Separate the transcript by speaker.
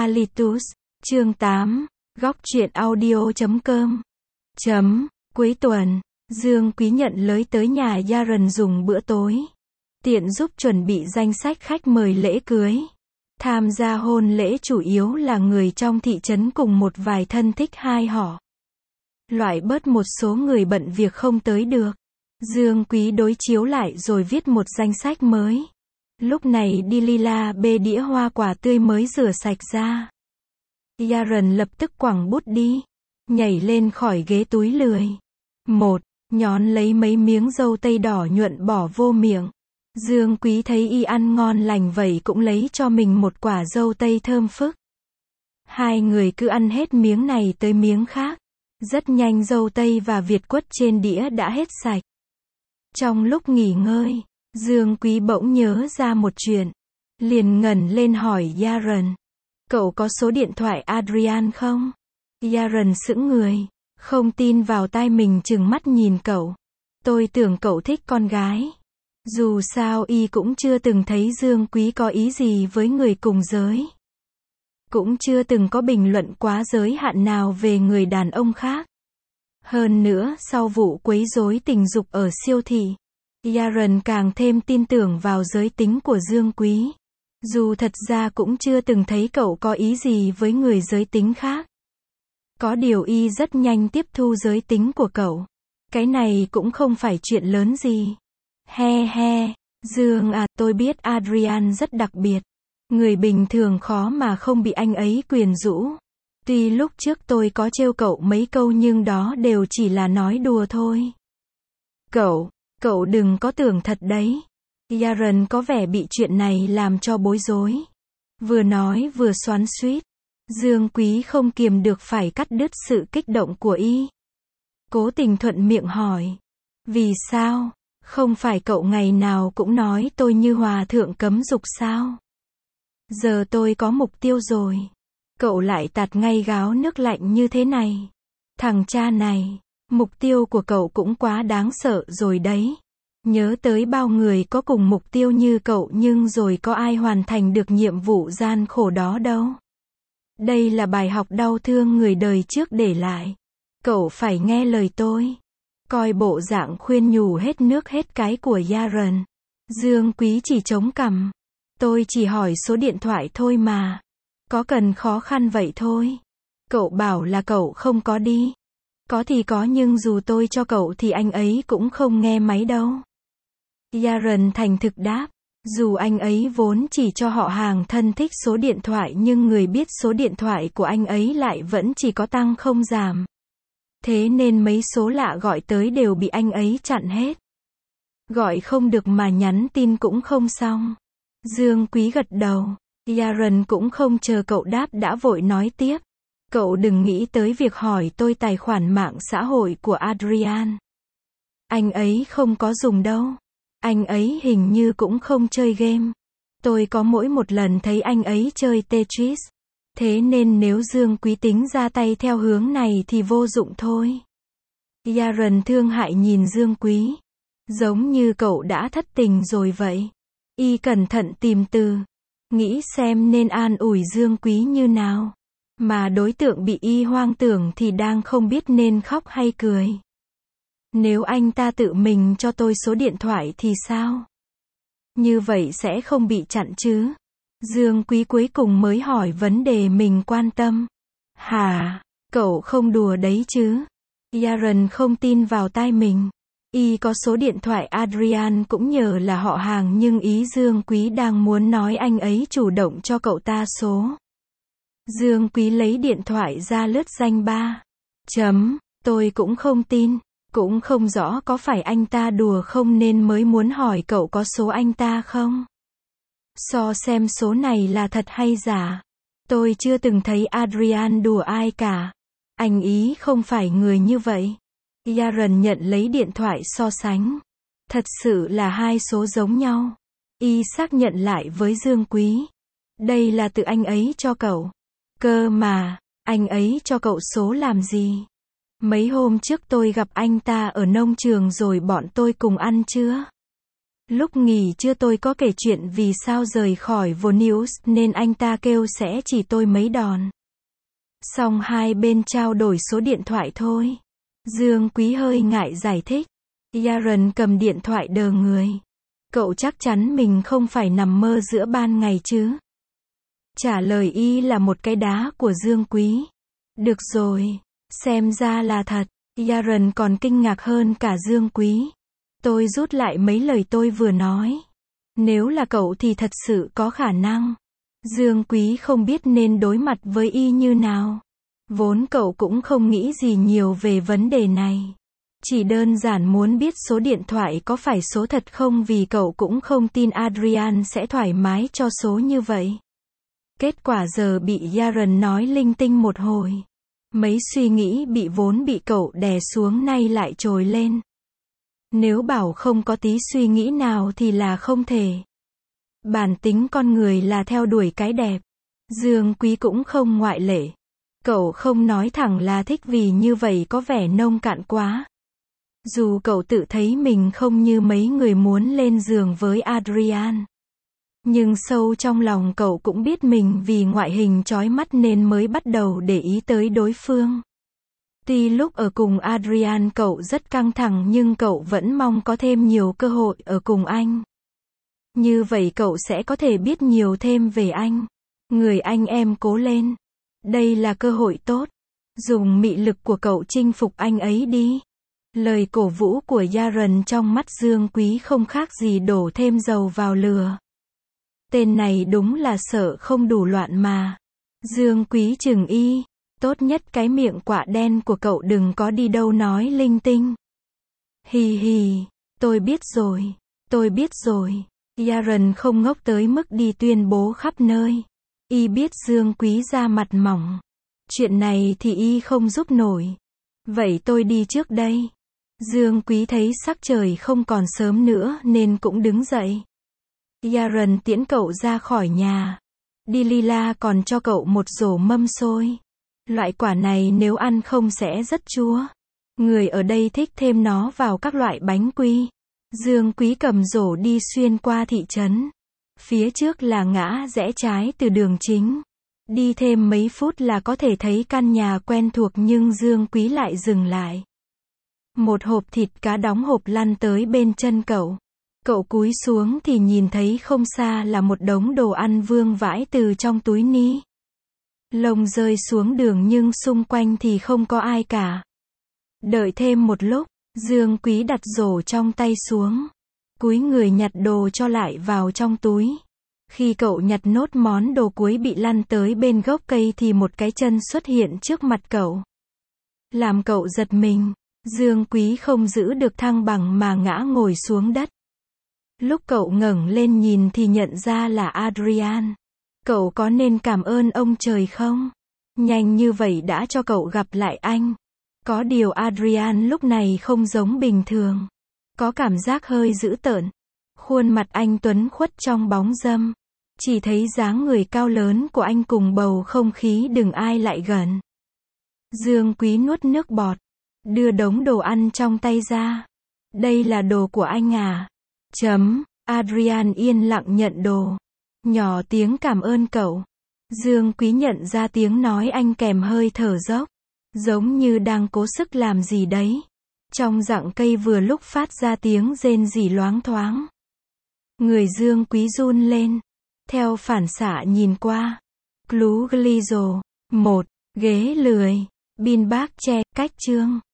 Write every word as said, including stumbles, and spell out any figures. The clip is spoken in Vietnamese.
Speaker 1: Alitus, chương tám, góc truyện audio chấm com. Chấm, cuối tuần, Dương Quý nhận lới tới nhà Yaren dùng bữa tối. Tiện giúp chuẩn bị danh sách khách mời lễ cưới. Tham gia hôn lễ chủ yếu là người trong thị trấn cùng một vài thân thích hai họ. Loại bớt một số người bận việc không tới được. Dương Quý đối chiếu lại rồi viết một danh sách mới. Lúc này đi lila bê đĩa hoa quả tươi mới rửa sạch ra. Yaren lập tức quẳng bút đi. Nhảy lên khỏi ghế túi lười. Một, nhón lấy mấy miếng dâu tây đỏ nhuận bỏ vô miệng. Dương Quý thấy y ăn ngon lành vậy cũng lấy cho mình một quả dâu tây thơm phức. Hai người cứ ăn hết miếng này tới miếng khác. Rất nhanh dâu tây và việt quất trên đĩa đã hết sạch. Trong lúc nghỉ ngơi, Dương Quý bỗng nhớ ra một chuyện. Liền ngẩng lên hỏi Yaren. Cậu có số điện thoại Adrian không? Yaren sững người. Không tin vào tai mình trừng mắt nhìn cậu. Tôi tưởng cậu thích con gái. Dù sao y cũng chưa từng thấy Dương Quý có ý gì với người cùng giới. Cũng chưa từng có bình luận quá giới hạn nào về người đàn ông khác. Hơn nữa, sau vụ quấy rối tình dục ở siêu thị, Yaren càng thêm tin tưởng vào giới tính của Dương Quý. Dù thật ra cũng chưa từng thấy cậu có ý gì với người giới tính khác. Có điều y rất nhanh tiếp thu giới tính của cậu. Cái này cũng không phải chuyện lớn gì. He he, Dương à, tôi biết Adrian rất đặc biệt. Người bình thường khó mà không bị anh ấy quyến rũ. Tuy lúc trước tôi có trêu cậu mấy câu nhưng đó đều chỉ là nói đùa thôi. Cậu, cậu đừng có tưởng thật đấy. Yaren có vẻ bị chuyện này làm cho bối rối. Vừa nói vừa xoắn xuýt. Dương Quý không kiềm được phải cắt đứt sự kích động của y. Cố tình thuận miệng hỏi. Vì sao? Không phải cậu ngày nào cũng nói tôi như hòa thượng cấm dục sao? Giờ tôi có mục tiêu rồi. Cậu lại tạt ngay gáo nước lạnh như thế này. Thằng cha này, mục tiêu của cậu cũng quá đáng sợ rồi đấy. Nhớ tới bao người có cùng mục tiêu như cậu nhưng rồi có ai hoàn thành được nhiệm vụ gian khổ đó đâu. Đây là bài học đau thương người đời trước để lại. Cậu phải nghe lời tôi. Coi bộ dạng khuyên nhủ hết nước hết cái của Yaren. Dương Quý chỉ chống cằm. Tôi chỉ hỏi số điện thoại thôi mà. Có cần khó khăn vậy thôi. Cậu bảo là cậu không có đi. Có thì có nhưng dù tôi cho cậu thì anh ấy cũng không nghe máy đâu. Yaren thành thực đáp. Dù anh ấy vốn chỉ cho họ hàng thân thích số điện thoại nhưng người biết số điện thoại của anh ấy lại vẫn chỉ có tăng không giảm. Thế nên mấy số lạ gọi tới đều bị anh ấy chặn hết. Gọi không được mà nhắn tin cũng không xong. Dương Quý gật đầu. Yaren cũng không chờ cậu đáp đã vội nói tiếp. Cậu đừng nghĩ tới việc hỏi tôi tài khoản mạng xã hội của Adrian. Anh ấy không có dùng đâu. Anh ấy hình như cũng không chơi game. Tôi có mỗi một lần thấy anh ấy chơi Tetris. Thế nên nếu Dương Quý tính ra tay theo hướng này thì vô dụng thôi. Yaren thương hại nhìn Dương Quý. Giống như cậu đã thất tình rồi vậy. Y cẩn thận tìm từ. Nghĩ xem nên an ủi Dương Quý như nào. Mà đối tượng bị y hoang tưởng thì đang không biết nên khóc hay cười. Nếu anh ta tự mình cho tôi số điện thoại thì sao? Như vậy sẽ không bị chặn chứ? Dương Quý cuối cùng mới hỏi vấn đề mình quan tâm. Hả? Cậu không đùa đấy chứ? Yaren không tin vào tai mình. Y có số điện thoại Adrian cũng nhờ là họ hàng nhưng ý Dương Quý đang muốn nói anh ấy chủ động cho cậu ta số. Dương Quý lấy điện thoại ra lướt danh ba. Chấm, tôi cũng không tin. Cũng không rõ có phải anh ta đùa không nên mới muốn hỏi cậu có số anh ta không? So xem số này là thật hay giả. Tôi chưa từng thấy Adrian đùa ai cả. Anh ý không phải người như vậy. Yaren nhận lấy điện thoại so sánh. Thật sự là hai số giống nhau. Y xác nhận lại với Dương Quý. Đây là tự anh ấy cho cậu. Cơ mà, anh ấy cho cậu số làm gì? Mấy hôm trước tôi gặp anh ta ở nông trường rồi bọn tôi cùng ăn trưa. Lúc nghỉ trưa tôi có kể chuyện vì sao rời khỏi vô News nên anh ta kêu sẽ chỉ tôi mấy đòn. Xong hai bên trao đổi số điện thoại thôi. Dương Quý hơi ngại giải thích. Yaron cầm điện thoại đờ người. Cậu chắc chắn mình không phải nằm mơ giữa ban ngày chứ? Trả lời y là một cái đá của Dương Quý. Được rồi, xem ra là thật. Yaron còn kinh ngạc hơn cả Dương Quý. Tôi rút lại mấy lời tôi vừa nói. Nếu là cậu thì thật sự có khả năng. Dương Quý không biết nên đối mặt với y như nào. Vốn cậu cũng không nghĩ gì nhiều về vấn đề này. Chỉ đơn giản muốn biết số điện thoại có phải số thật không vì cậu cũng không tin Adrian sẽ thoải mái cho số như vậy. Kết quả giờ bị Yaron nói linh tinh một hồi. Mấy suy nghĩ bị vốn bị cậu đè xuống nay lại trồi lên. Nếu bảo không có tí suy nghĩ nào thì là không thể. Bản tính con người là theo đuổi cái đẹp. Dương Quý cũng không ngoại lệ. Cậu không nói thẳng là thích vì như vậy có vẻ nông cạn quá. Dù cậu tự thấy mình không như mấy người muốn lên giường với Adrian. Nhưng sâu trong lòng cậu cũng biết mình vì ngoại hình chói mắt nên mới bắt đầu để ý tới đối phương. Tuy lúc ở cùng Adrian cậu rất căng thẳng nhưng cậu vẫn mong có thêm nhiều cơ hội ở cùng anh. Như vậy cậu sẽ có thể biết nhiều thêm về anh. Người anh em cố lên. Đây là cơ hội tốt. Dùng mị lực của cậu chinh phục anh ấy đi. Lời cổ vũ của Yaron trong mắt Dương Quý không khác gì đổ thêm dầu vào lửa. Tên này đúng là sợ không đủ loạn mà. Dương Quý chừng y. Tốt nhất cái miệng quạ đen của cậu đừng có đi đâu nói linh tinh. Hì hì, tôi biết rồi, tôi biết rồi. Yaron không ngốc tới mức đi tuyên bố khắp nơi. Y biết Dương Quý da mặt mỏng. Chuyện này thì y không giúp nổi. Vậy tôi đi trước đây. Dương Quý thấy sắc trời không còn sớm nữa nên cũng đứng dậy. Yaron tiễn cậu ra khỏi nhà. Delilah còn cho cậu một rổ mâm xôi. Loại quả này nếu ăn không sẽ rất chua. Người ở đây thích thêm nó vào các loại bánh quy. Dương Quý cầm rổ đi xuyên qua thị trấn. Phía trước là ngã rẽ trái từ đường chính. Đi thêm mấy phút là có thể thấy căn nhà quen thuộc nhưng Dương Quý lại dừng lại. Một hộp thịt cá đóng hộp lăn tới bên chân cậu. Cậu cúi xuống thì nhìn thấy không xa là một đống đồ ăn vương vãi từ trong túi ni lông rơi xuống đường nhưng xung quanh thì không có ai cả. Đợi thêm một lúc, Dương Quý đặt rổ trong tay xuống. Cúi người nhặt đồ cho lại vào trong túi. Khi cậu nhặt nốt món đồ cuối bị lăn tới bên gốc cây thì một cái chân xuất hiện trước mặt cậu. Làm cậu giật mình. Dương Quý không giữ được thăng bằng mà ngã ngồi xuống đất. Lúc cậu ngẩng lên nhìn thì nhận ra là Adrian. Cậu có nên cảm ơn ông trời không? Nhanh như vậy đã cho cậu gặp lại anh. Có điều Adrian lúc này không giống bình thường. Có cảm giác hơi dữ tợn. Khuôn mặt anh tuấn khuất trong bóng râm. Chỉ thấy dáng người cao lớn của anh cùng bầu không khí đừng ai lại gần. Dương Quý nuốt nước bọt. Đưa đống đồ ăn trong tay ra. Đây là đồ của anh à? Chấm. Adrian yên lặng nhận đồ. Nhỏ tiếng cảm ơn cậu. Dương Quý nhận ra tiếng nói anh kèm hơi thở dốc. Giống như đang cố sức làm gì đấy. Trong rặng cây vừa lúc phát ra tiếng rên rỉ loáng thoáng. Người Dương Quý run lên. Theo phản xạ nhìn qua. Clú Glizo. Một. Ghế lười. Bin bác che. Cách chương.